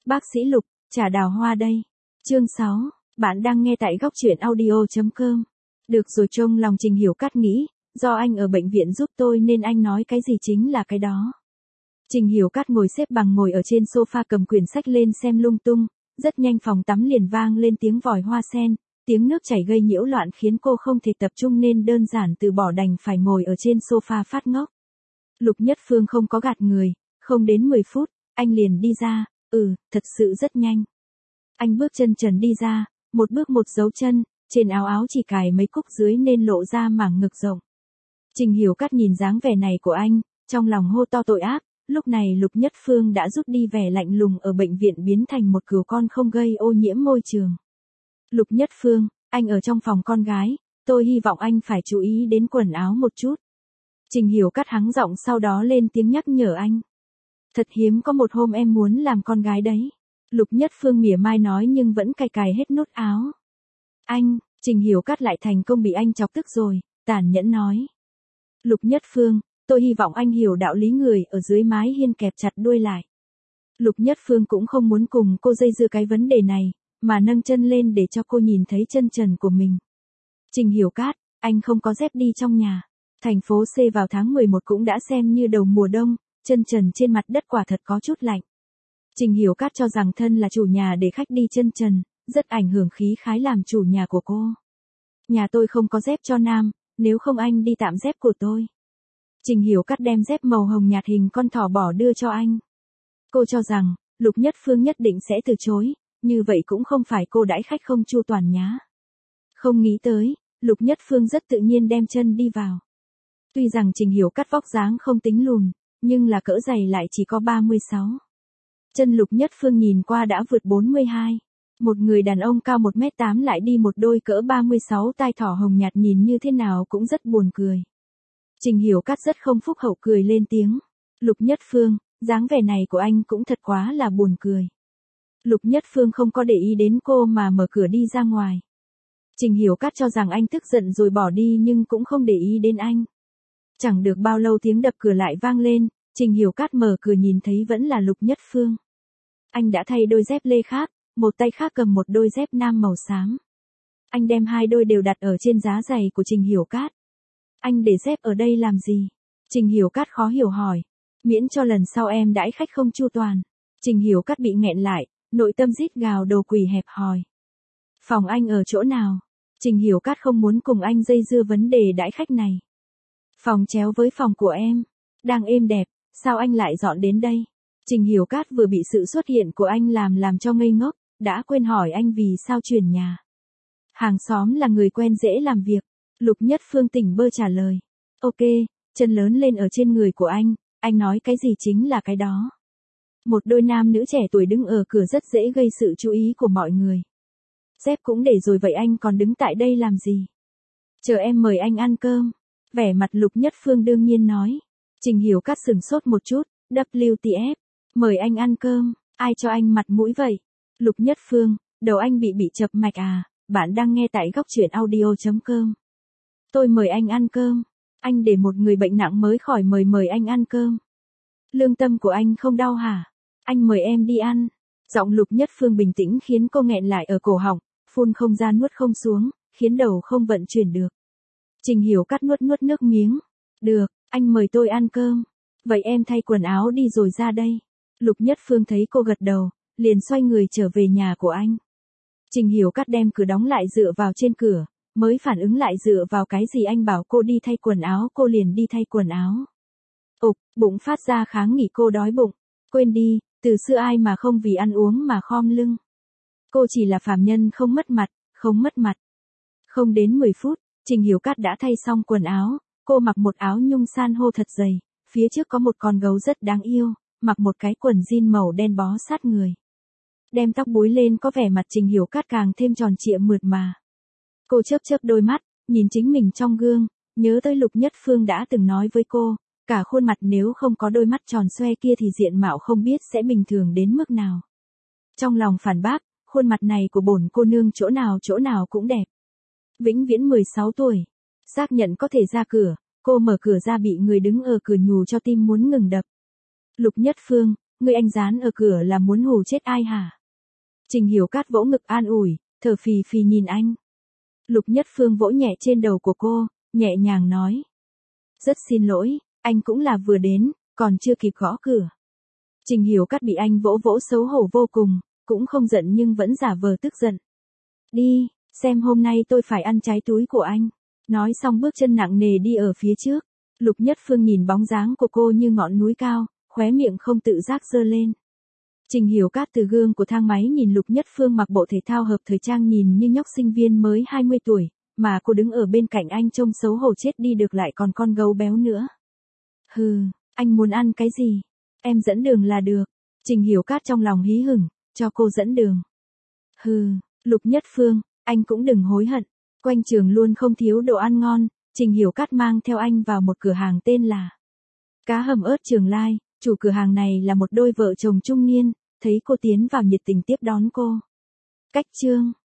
Bác sĩ Lục, trà đào hoa đây. Chương 6, bạn đang nghe tại góc truyện audio.com. Được rồi, trong lòng Trình Hiểu Cát nghĩ, do anh ở bệnh viện giúp tôi nên anh nói cái gì chính là cái đó. Trình Hiểu Cát ngồi xếp bằng ngồi ở trên sofa cầm quyển sách lên xem lung tung, rất nhanh phòng tắm liền vang lên tiếng vòi hoa sen, tiếng nước chảy gây nhiễu loạn khiến cô không thể tập trung nên đơn giản từ bỏ đành phải ngồi ở trên sofa phát ngốc. Lục Nhất Phương không có gạt người, không đến 10 phút, anh liền đi ra, thật sự rất nhanh. Anh bước chân trần đi ra, một bước một dấu chân, trên áo chỉ cài mấy cúc dưới nên lộ ra mảng ngực rộng. Trình Hiểu Cát nhìn dáng vẻ này của anh, trong lòng hô to tội ác, lúc này Lục Nhất Phương đã rút đi vẻ lạnh lùng ở bệnh viện biến thành một cừu con không gây ô nhiễm môi trường. Lục Nhất Phương, anh ở trong phòng con gái, tôi hy vọng anh phải chú ý đến quần áo một chút. Trình Hiểu Cát hắng giọng sau đó lên tiếng nhắc nhở anh. Thật hiếm có một hôm em muốn làm con gái đấy. Lục Nhất Phương mỉa mai nói nhưng vẫn cài hết nút áo. Anh, Trình Hiểu Cát lại thành công bị anh chọc tức rồi, tàn nhẫn nói. Lục Nhất Phương, tôi hy vọng anh hiểu đạo lý người ở dưới mái hiên kẹp chặt đuôi lại. Lục Nhất Phương cũng không muốn cùng cô dây dưa cái vấn đề này, mà nâng chân lên để cho cô nhìn thấy chân trần của mình. Trình Hiểu Cát, anh không có dép đi trong nhà. Thành phố C vào tháng 11 cũng đã xem như đầu mùa đông, chân trần trên mặt đất quả thật có chút lạnh. Trình Hiểu Cát cho rằng thân là chủ nhà để khách đi chân trần, rất ảnh hưởng khí khái làm chủ nhà của cô. Nhà tôi không có dép cho nam, nếu không anh đi tạm dép của tôi. Trình Hiểu Cát đem dép màu hồng nhạt hình con thỏ bỏ đưa cho anh. Cô cho rằng, Lục Nhất Phương nhất định sẽ từ chối, như vậy cũng không phải cô đãi khách không chu toàn nhá. Không nghĩ tới, Lục Nhất Phương rất tự nhiên đem chân đi vào. Tuy rằng Trình Hiểu Cát vóc dáng không tính lùn, nhưng là cỡ giày lại chỉ có 36. Chân Lục Nhất Phương nhìn qua đã vượt 42. Một người đàn ông cao 1m8 lại đi một đôi cỡ 36 tai thỏ hồng nhạt nhìn như thế nào cũng rất buồn cười. Trình Hiểu Cát rất không phúc hậu cười lên tiếng. Lục Nhất Phương, dáng vẻ này của anh cũng thật quá là buồn cười. Lục Nhất Phương không có để ý đến cô mà mở cửa đi ra ngoài. Trình Hiểu Cát cho rằng anh tức giận rồi bỏ đi nhưng cũng không để ý đến anh. Chẳng được bao lâu tiếng đập cửa lại vang lên, Trình Hiểu Cát mở cửa nhìn thấy vẫn là Lục Nhất Phương. Anh đã thay đôi dép lê khác, một tay khác cầm một đôi dép nam màu xám. Anh đem hai đôi đều đặt ở trên giá giày của Trình Hiểu Cát. Anh để dép ở đây làm gì? Trình Hiểu Cát khó hiểu hỏi. Miễn cho lần sau em đãi khách không chu toàn. Trình Hiểu Cát bị nghẹn lại, nội tâm rít gào đầu quỳ hẹp hòi. Phòng anh ở chỗ nào? Trình Hiểu Cát không muốn cùng anh dây dưa vấn đề đãi khách này. Phòng chéo với phòng của em. Đang êm đẹp, sao anh lại dọn đến đây? Trình Hiểu Cát vừa bị sự xuất hiện của anh làm cho ngây ngốc, đã quên hỏi anh vì sao chuyển nhà. Hàng xóm là người quen dễ làm việc. Lục Nhất Phương tỉnh bơ trả lời. Ok, chân lớn lên ở trên người của anh nói cái gì chính là cái đó. Một đôi nam nữ trẻ tuổi đứng ở cửa rất dễ gây sự chú ý của mọi người. Dép cũng để rồi vậy anh còn đứng tại đây làm gì? Chờ em mời anh ăn cơm. Vẻ mặt Lục Nhất Phương đương nhiên nói. Trình Hiểu Cát sừng sốt một chút, WTF, mời anh ăn cơm, ai cho anh mặt mũi vậy? Lục Nhất Phương, đầu anh bị chập mạch à, bạn đang nghe tại góc truyện audio.com. Tôi mời anh ăn cơm, anh để một người bệnh nặng mới khỏi mời anh ăn cơm. Lương tâm của anh không đau hả? Anh mời em đi ăn. Giọng Lục Nhất Phương bình tĩnh khiến cô nghẹn lại ở cổ họng, phun không ra nuốt không xuống, khiến đầu không vận chuyển được. Trình Hiểu Cát nuốt nước miếng. Được, anh mời tôi ăn cơm. Vậy em thay quần áo đi rồi ra đây. Lục Nhất Phương thấy cô gật đầu, liền xoay người trở về nhà của anh. Trình Hiểu Cát đem cửa đóng lại dựa vào trên cửa, mới phản ứng lại dựa vào cái gì anh bảo cô đi thay quần áo cô liền đi thay quần áo. Bụng phát ra kháng nghị cô đói bụng. Quên đi, từ xưa ai mà không vì ăn uống mà khom lưng. Cô chỉ là phàm nhân không mất mặt. Không đến 10 phút, Trình Hiểu Cát đã thay xong quần áo, cô mặc một áo nhung san hô thật dày, phía trước có một con gấu rất đáng yêu, mặc một cái quần jean màu đen bó sát người. Đem tóc búi lên có vẻ mặt Trình Hiểu Cát càng thêm tròn trịa mượt mà. Cô chớp đôi mắt, nhìn chính mình trong gương, nhớ tới Lục Nhất Phương đã từng nói với cô, cả khuôn mặt nếu không có đôi mắt tròn xoe kia thì diện mạo không biết sẽ bình thường đến mức nào. Trong lòng phản bác, khuôn mặt này của bổn cô nương chỗ nào cũng đẹp. Vĩnh viễn 16 tuổi. Xác nhận có thể ra cửa, cô mở cửa ra bị người đứng ở cửa nhủ cho tim muốn ngừng đập. Lục Nhất Phương, ngươi anh dán ở cửa là muốn hù chết ai hả? Trình Hiểu Cát vỗ ngực an ủi, thở phì phì nhìn anh. Lục Nhất Phương vỗ nhẹ trên đầu của cô, nhẹ nhàng nói. Rất xin lỗi, anh cũng là vừa đến, còn chưa kịp gõ cửa. Trình Hiểu Cát bị anh vỗ vỗ xấu hổ vô cùng, cũng không giận nhưng vẫn giả vờ tức giận. Đi, xem hôm nay tôi phải ăn trái túi của anh. Nói xong bước chân nặng nề đi ở phía trước. Lục Nhất Phương nhìn bóng dáng của cô như ngọn núi cao, khóe miệng không tự giác giơ lên. Trình Hiểu Cát từ gương của thang máy nhìn Lục Nhất Phương mặc bộ thể thao hợp thời trang nhìn như nhóc sinh viên mới 20 tuổi, mà cô đứng ở bên cạnh anh trông xấu hổ chết đi được lại còn con gấu béo nữa. Hừ, anh muốn ăn cái gì? Em dẫn đường là được. Trình Hiểu Cát trong lòng hí hửng, cho cô dẫn đường. Hừ, Lục Nhất Phương, anh cũng đừng hối hận. Quanh trường luôn không thiếu đồ ăn ngon, Trình Hiểu Cát mang theo anh vào một cửa hàng tên là Cá hầm ớt Trường Lai. Chủ cửa hàng này là một đôi vợ chồng trung niên, thấy cô tiến vào nhiệt tình tiếp đón cô. Cách chương